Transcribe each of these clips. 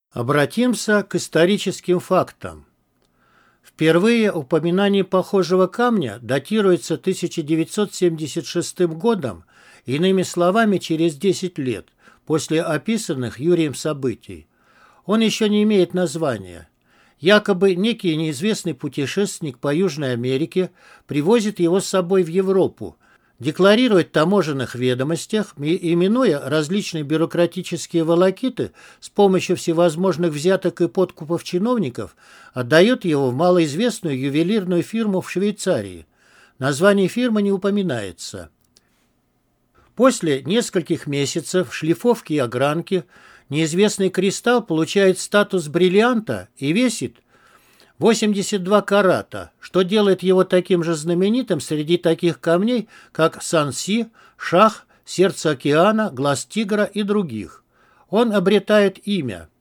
Обратимся к историческим фактам. Впервые упоминание похожего камня датируется 1976 годом, иными словами, через 10 лет после описанных Юрием событий. Он еще не имеет названия. Якобы некий неизвестный путешественник по Южной Америке привозит его с собой в Европу, декларирует в таможенных ведомостях, именуя различные бюрократические волокиты с помощью всевозможных взяток и подкупов чиновников, отдает его в малоизвестную ювелирную фирму в Швейцарии. Название фирмы не упоминается. После нескольких месяцев шлифовки и огранки неизвестный кристалл получает статус бриллианта и весит 82 карата, что делает его таким же знаменитым среди таких камней, как Санси, Шах, Сердце океана, Глаз тигра и других. Он обретает имя.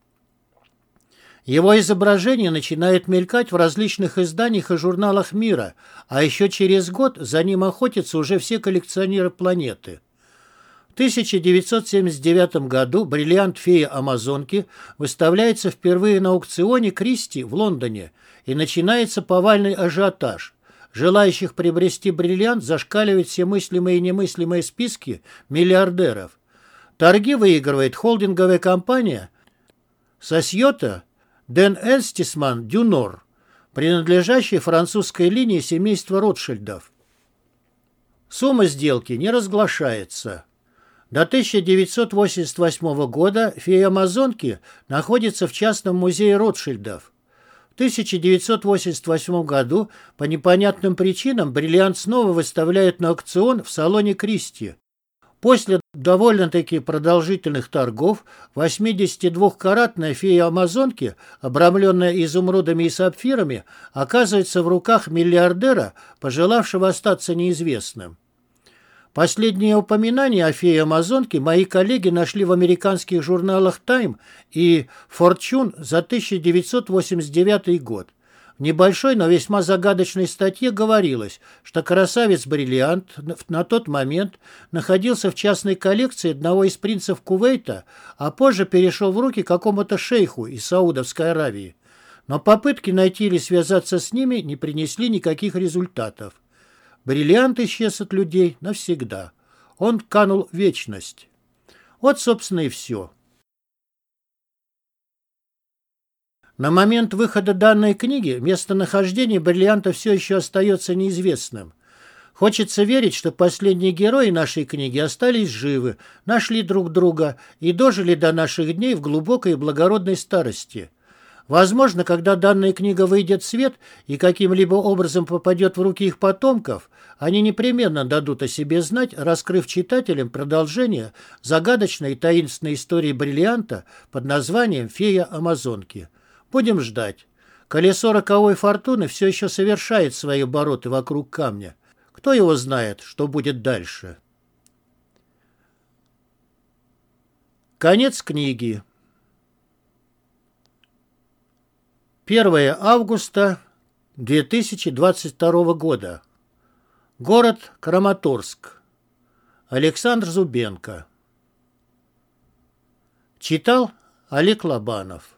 Его изображение начинает мелькать в различных изданиях и журналах мира, а еще через год за ним охотятся уже все коллекционеры планеты. В 1979 году бриллиант «Фея Амазонки» выставляется впервые на аукционе Кристи в Лондоне, и начинается повальный ажиотаж. Желающих приобрести бриллиант зашкаливают все мыслимые и немыслимые списки миллиардеров. Торги выигрывает холдинговая компания «Société d'Investissement du Nord», принадлежащая французской линии семейства Ротшильдов. Сумма сделки не разглашается. До 1988 года «Фея Амазонки» находится в частном музее Ротшильдов. В 1988 году по непонятным причинам бриллиант снова выставляют на аукцион в салоне Кристи. После довольно-таки продолжительных торгов 82-каратная «Фея Амазонки», обрамленная изумрудами и сапфирами, оказывается в руках миллиардера, пожелавшего остаться неизвестным. Последние упоминания о «Фее Амазонке» мои коллеги нашли в американских журналах «Time» и «Fortune» за 1989 год. В небольшой, но весьма загадочной статье говорилось, что красавец-бриллиант на тот момент находился в частной коллекции одного из принцев Кувейта, а позже перешел в руки какому-то шейху из Саудовской Аравии. Но попытки найти или связаться с ними не принесли никаких результатов. Бриллиант исчез от людей навсегда. Он канул в вечность. Вот, собственно, и все. На момент выхода данной книги местонахождение бриллианта все еще остается неизвестным. Хочется верить, что последние герои нашей книги остались живы, нашли друг друга и дожили до наших дней в глубокой и благородной старости. Возможно, когда данная книга выйдет в свет и каким-либо образом попадет в руки их потомков, они непременно дадут о себе знать, раскрыв читателям продолжение загадочной и таинственной истории бриллианта под названием «Фея Амазонки». Будем ждать. Колесо роковой фортуны все еще совершает свои обороты вокруг камня. Кто его знает, что будет дальше? Конец книги. 1 августа 2022 года. Город Краматорск. Александр Зубенко. Читал Олег Лобанов.